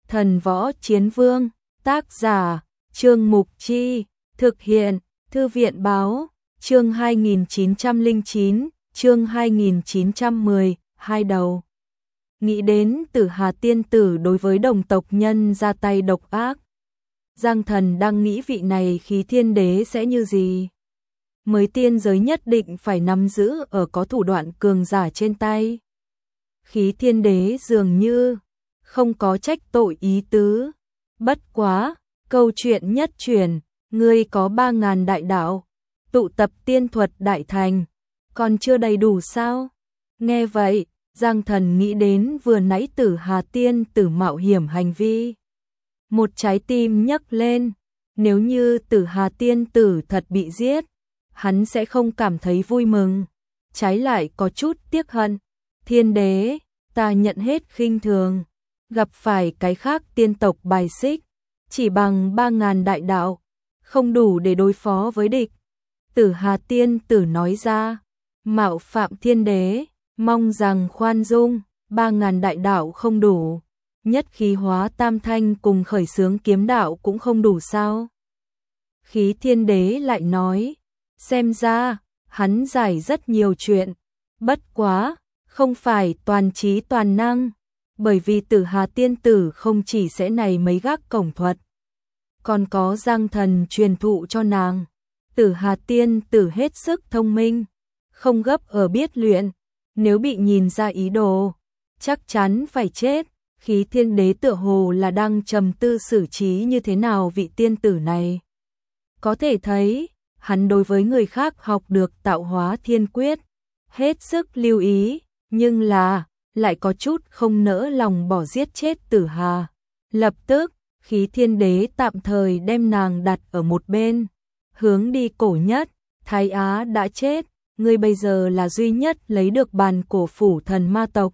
Thần Võ Chiến Vương, tác giả, Trương Mục Chi, thực hiện, Thư viện Báo, chương 2909, chương 2910, hai đầu. Nghĩ đến Tử Hà tiên tử đối với đồng tộc nhân ra tay độc ác. Giang Thần đang nghĩ vị này Khí Thiên Đế sẽ như gì. Mới tiên giới nhất định phải nắm giữ ở có thủ đoạn cường giả trên tay. Khí Thiên Đế dường như không có trách tội ý tứ. Bất quá, câu chuyện nhất truyền, ngươi có 3.000 đại đạo, tụ tập tiên thuật đại thành, còn chưa đầy đủ sao? Nghe vậy, Giang Thần nghĩ đến vừa nãy Tử Hà tiên tử mạo hiểm hành vi. Một trái tim nhấc lên, nếu như Tử Hà tiên tử thật bị giết, hắn sẽ không cảm thấy vui mừng, trái lại có chút tiếc hận. Thiên Đế, ta nhận hết khinh thường, gặp phải cái khác tiên tộc bài xích, chỉ bằng 3.000 đại đạo, không đủ để đối phó với địch. Tử Hà tiên tử nói ra, mạo phạm Thiên Đế, mong rằng khoan dung, 3.000 đại đạo không đủ, nhất khí hóa tam thanh cùng khởi xướng kiếm đạo cũng không đủ sao? Khí Thiên Đế lại nói, xem ra, hắn giải rất nhiều chuyện, bất quá, không phải toàn trí toàn năng, bởi vì Tử Hà tiên tử không chỉ sẽ này mấy gác cổng thuật, còn có Giang Thần truyền thụ cho nàng. Tử Hà tiên tử hết sức thông minh, không gấp ở biết luyện, nếu bị nhìn ra ý đồ, chắc chắn phải chết. Khí Thiên Đế tựa hồ là đang trầm tư xử trí như thế nào vị tiên tử này. Có thể thấy, hắn đối với người khác học được tạo hóa thiên quyết, hết sức lưu ý, nhưng là, lại có chút không nỡ lòng bỏ giết chết Tử Hà. Lập tức, Khí Thiên Đế tạm thời đem nàng đặt ở một bên, hướng đi Cổ Nhất. Thái Á đã chết, ngươi bây giờ là duy nhất lấy được bàn cổ phủ thần ma tộc.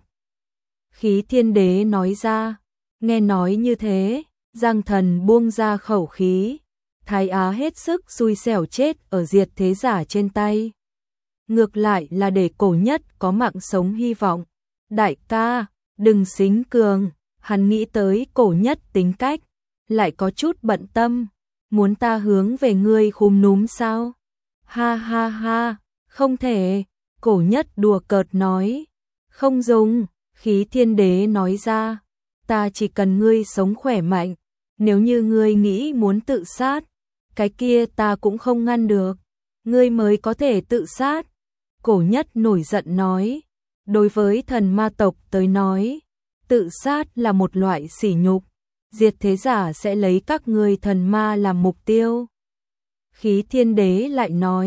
Khí Thiên Đế nói ra, nghe nói như thế, Giang Thần buông ra khẩu khí. Thái Á hết sức xui xẻo chết ở diệt thế giả trên tay. Ngược lại là để Cổ Nhất có mạng sống hy vọng. Đại ca, đừng xính cường, hắn nghĩ tới Cổ Nhất tính cách, lại có chút bận tâm, muốn ta hướng về ngươi khúm núm sao? Ha ha ha, không thể, Cổ Nhất đùa cợt nói, không dùng. Khí Thiên Đế nói ra, ta chỉ cần ngươi sống khỏe mạnh, nếu như ngươi nghĩ muốn tự sát, cái kia ta cũng không ngăn được, ngươi mới có thể tự sát. Cổ Nhất nổi giận nói, đối với thần ma tộc tới nói, tự sát là một loại sỉ nhục, diệt thế giả sẽ lấy các ngươi thần ma làm mục tiêu. Khí Thiên Đế lại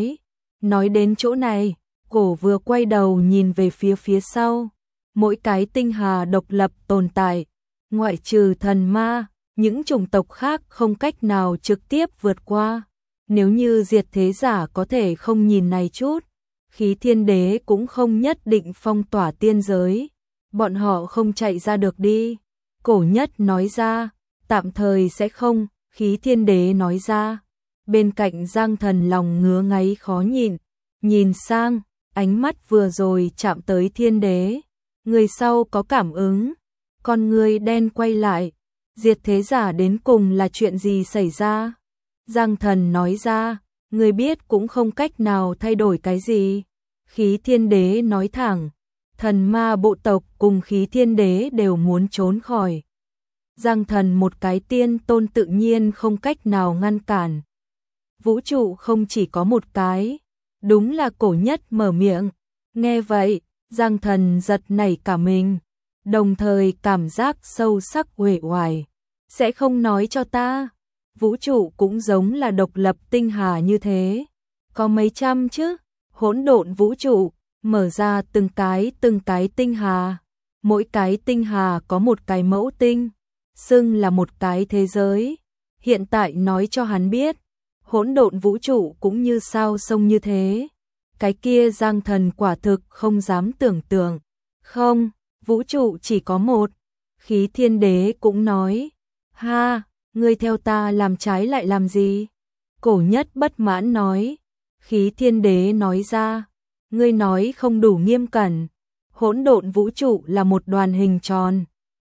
nói đến chỗ này, cổ vừa quay đầu nhìn về phía sau. Mỗi cái tinh hà độc lập tồn tại, ngoại trừ thần ma, những chủng tộc khác không cách nào trực tiếp vượt qua. Nếu như diệt thế giả có thể không nhìn này chút, Khí Thiên Đế cũng không nhất định phong tỏa tiên giới, bọn họ không chạy ra được đi. Cổ Nhất nói ra, tạm thời sẽ không. Khí Thiên Đế nói ra, bên cạnh Giang Thần lòng ngứa ngáy khó nhìn sang, ánh mắt vừa rồi chạm tới Thiên Đế. Người sau có cảm ứng, con người đen quay lại, diệt thế giả đến cùng là chuyện gì xảy ra? Giang Thần nói ra, người biết cũng không cách nào thay đổi cái gì. Khí Thiên Đế nói thẳng, thần ma bộ tộc cùng Khí Thiên Đế đều muốn trốn khỏi. Giang Thần một cái tiên tôn tự nhiên không cách nào ngăn cản. Vũ trụ không chỉ có một cái, đúng là Cổ Nhất mở miệng, nghe vậy. Giang Thần giật nảy cả mình, đồng thời cảm giác sâu sắc uể oải. Sẽ không nói cho ta, vũ trụ cũng giống là độc lập tinh hà như thế. Có mấy trăm chứ, hỗn độn vũ trụ, mở ra từng cái tinh hà. Mỗi cái tinh hà có một cái mẫu tinh, xưng là một cái thế giới. Hiện tại nói cho hắn biết, hỗn độn vũ trụ cũng như sao sông như thế. Cái kia Giang Thần quả thực không dám tưởng tượng. Không, vũ trụ chỉ có một. Khí Thiên Đế cũng nói, ha, ngươi theo ta làm trái lại làm gì? Cổ Nhất bất mãn nói. Khí Thiên Đế nói ra, ngươi nói không đủ nghiêm cẩn. Hỗn độn vũ trụ là một đoàn hình tròn,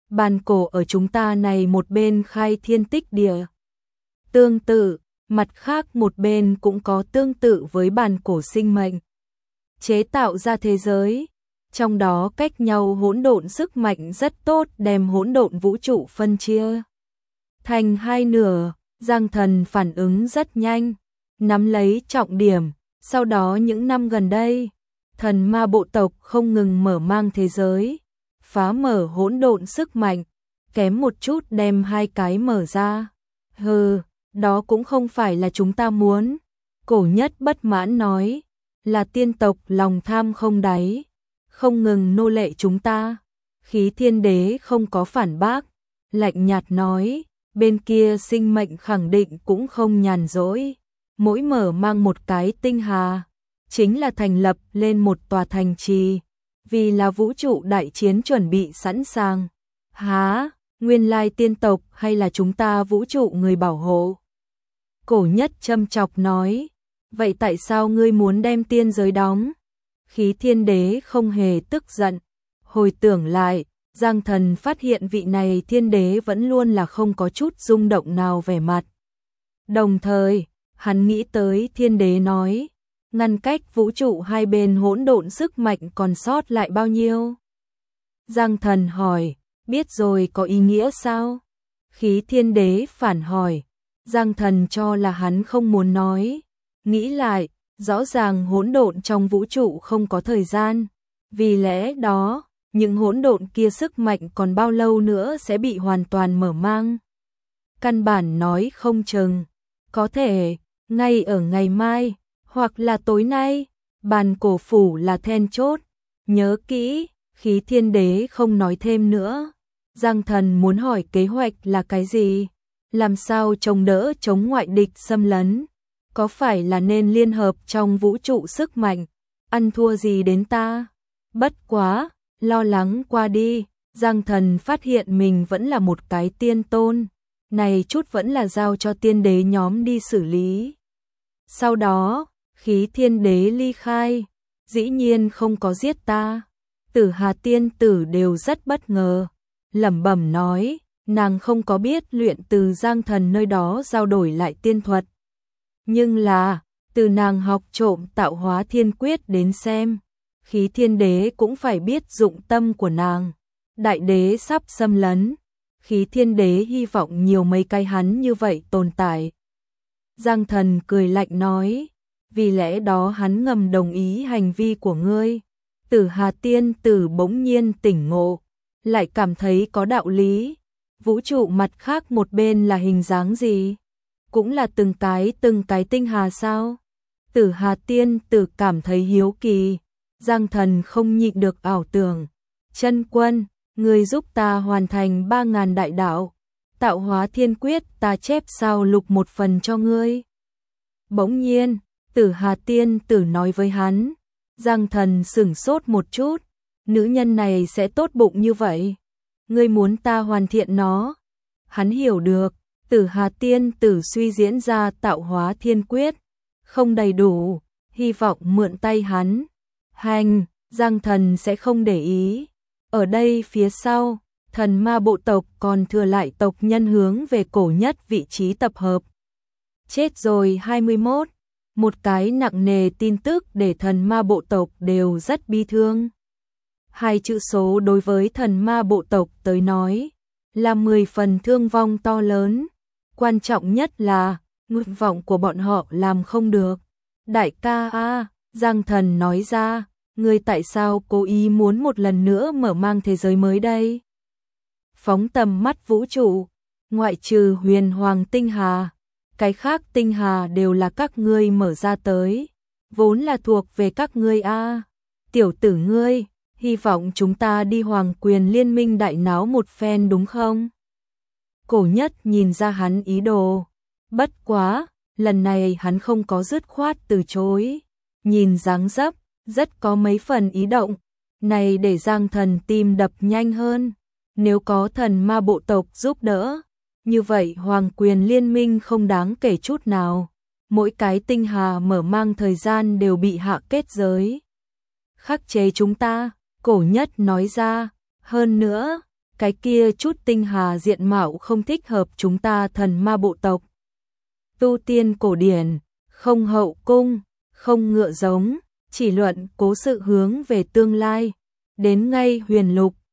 Bàn cổ ở chúng ta này một bên khai thiên tích địa. Tương tự, mặt khác một bên cũng có tương tự với bàn cổ sinh mệnh. Chế tạo ra thế giới, trong đó cách nhau hỗn độn sức mạnh rất tốt đem hỗn độn vũ trụ phân chia thành hai nửa. Giang Thần phản ứng rất nhanh, nắm lấy trọng điểm, sau đó những năm gần đây, thần ma bộ tộc không ngừng mở mang thế giới, phá mở hỗn độn sức mạnh, kém một chút đem hai cái mở ra. Hừ, đó cũng không phải là chúng ta muốn. Cổ Nhất bất mãn nói, là tiên tộc lòng tham không đáy, không ngừng nô lệ chúng ta. Khí Thiên Đế không có phản bác, lạnh nhạt nói, bên kia sinh mệnh khẳng định cũng không nhàn rỗi, mỗi mở mang một cái tinh hà, chính là thành lập lên một tòa thành trì, vì là vũ trụ đại chiến chuẩn bị sẵn sàng. Hả, nguyên lai tiên tộc hay là chúng ta vũ trụ người bảo hộ? Cổ Nhất châm chọc nói, vậy tại sao ngươi muốn đem tiên giới đóng? Khí Thiên Đế không hề tức giận, hồi tưởng lại, Giang Thần phát hiện vị này Thiên Đế vẫn luôn là không có chút rung động nào vẻ mặt. Đồng thời, hắn nghĩ tới Thiên Đế nói, ngăn cách vũ trụ hai bên hỗn độn sức mạnh còn sót lại bao nhiêu? Giang Thần hỏi, biết rồi có ý nghĩa sao? Khí Thiên Đế phản hỏi, Giang Thần cho là hắn không muốn nói, nghĩ lại, rõ ràng hỗn độn trong vũ trụ không có thời gian, vì lẽ đó, những hỗn độn kia sức mạnh còn bao lâu nữa sẽ bị hoàn toàn mở mang. Căn bản nói không chừng, có thể, ngay ở ngày mai, hoặc là tối nay, bàn cổ phủ là then chốt, nhớ kỹ, Khí Thiên Đế không nói thêm nữa. Giang Thần muốn hỏi kế hoạch là cái gì? Làm sao chống đỡ chống ngoại địch xâm lấn? Có phải là nên liên hợp trong vũ trụ sức mạnh? Ăn thua gì đến ta? Bất quá, lo lắng qua đi, Giang Thần phát hiện mình vẫn là một cái tiên tôn. Này chút vẫn là giao cho tiên đế nhóm đi xử lý. Sau đó, Khí Thiên Đế ly khai, dĩ nhiên không có giết ta. Tử Hà tiên tử đều rất bất ngờ, lẩm bẩm nói, nàng không có biết luyện từ Giang Thần nơi đó giao đổi lại tiên thuật. Nhưng là, từ nàng học trộm tạo hóa thiên quyết đến xem, Khí Thiên Đế cũng phải biết dụng tâm của nàng. Đại đế sắp xâm lấn, Khí Thiên Đế hy vọng nhiều mấy cái hắn như vậy tồn tại. Giang Thần cười lạnh nói, vì lẽ đó hắn ngầm đồng ý hành vi của ngươi. Tử Hà tiên tử bỗng nhiên tỉnh ngộ, lại cảm thấy có đạo lý. Vũ trụ mặt khác một bên là hình dáng gì? Cũng là từng cái tinh hà sao? Tử Hà tiên tử cảm thấy hiếu kỳ. Giang Thần không nhịn được ảo tưởng. Chân quân, ngươi giúp ta hoàn thành 3000 đại đạo. Tạo hóa thiên quyết ta chép sao lục một phần cho ngươi. Bỗng nhiên, Tử Hà tiên tử nói với hắn. Giang Thần sửng sốt một chút. Nữ nhân này sẽ tốt bụng như vậy. Ngươi muốn ta hoàn thiện nó. Hắn hiểu được, Tử Hà tiên tử suy diễn ra tạo hóa thiên quyết. Không đầy đủ, hy vọng mượn tay hắn. Hành, Giang Thần sẽ không để ý. Ở đây phía sau, thần ma bộ tộc còn thừa lại tộc nhân hướng về Cổ Nhất vị trí tập hợp. Chết rồi 21, một cái nặng nề tin tức để thần ma bộ tộc đều rất bi thương. Hai chữ số đối với thần ma bộ tộc tới nói là 10 phần thương vong to lớn. Quan trọng nhất là nguyện vọng của bọn họ làm không được. Đại ca a, Giang Thần nói ra, ngươi tại sao cố ý muốn một lần nữa mở mang thế giới mới đây? Phóng tầm mắt vũ trụ, ngoại trừ huyền hoàng tinh hà, cái khác tinh hà đều là các ngươi mở ra tới, vốn là thuộc về các ngươi a. Tiểu tử ngươi, hy vọng chúng ta đi Hoàng Quyền Liên minh đại náo một phen đúng không? Cổ Nhất nhìn ra hắn ý đồ, bất quá, lần này hắn không có dứt khoát từ chối, nhìn dáng dấp, rất có mấy phần ý động, này để Giang Thần tim đập nhanh hơn, nếu có thần ma bộ tộc giúp đỡ, như vậy Hoàng Quyền Liên minh không đáng kể chút nào, mỗi cái tinh hà mở mang thời gian đều bị hạ kết giới. Khắc chế chúng ta, Cổ Nhất nói ra, hơn nữa, cái kia chút tinh hà diện mạo không thích hợp chúng ta thần ma bộ tộc. Tu tiên cổ điển, không hậu cung, không ngựa giống, chỉ luận cố sự hướng về tương lai. Đến ngay huyền lục,